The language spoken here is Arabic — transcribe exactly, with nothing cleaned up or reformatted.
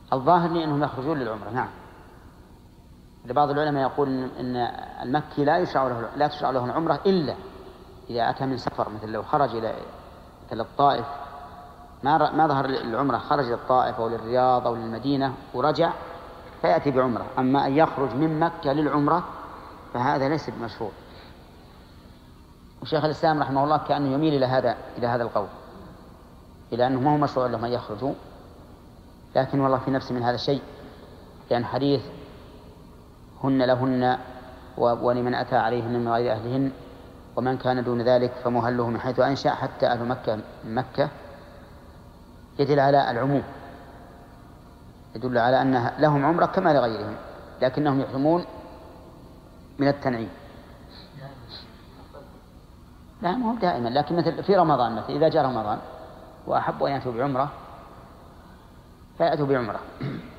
الظاهر لي أنهم يخرجون للعمرة. نعم. لبعض العلماء يقول إن المكي لا يشرع له لا تشرع له العمرة إلا إذا أتى من سفر، مثل لو خرج إلى مثل الطائف ما ما ظهر العمرة، خرج إلى الطائف أو للرياض أو للمدينة ورجع فيأتي بعمرة. أما أن يخرج من مكة للعمرة فهذا ليس بمشروع. وشيخ الإسلام رحمه الله كأنه يميل إلى هذا إلى هذا القول، إلى أنه ما هو مشروع لهم أن يخرجوا، لكن والله في نفسي من هذا الشيء، لأن حديث هن لهن ولمن أتى عليهن من غير أهلهن ومن كان دون ذلك فمهله من حيث أنشأ حتى أهل مكة من مكة يدل على العموم، يدل على أن لهم عمرة كما لغيرهم، لكنهم يحرمون من التنعيم. لا مو دائما، لكن مثل في رمضان مثل إذا جاء رمضان وأحبوا أن يأتوا بعمرة فيأتوا بعمرة.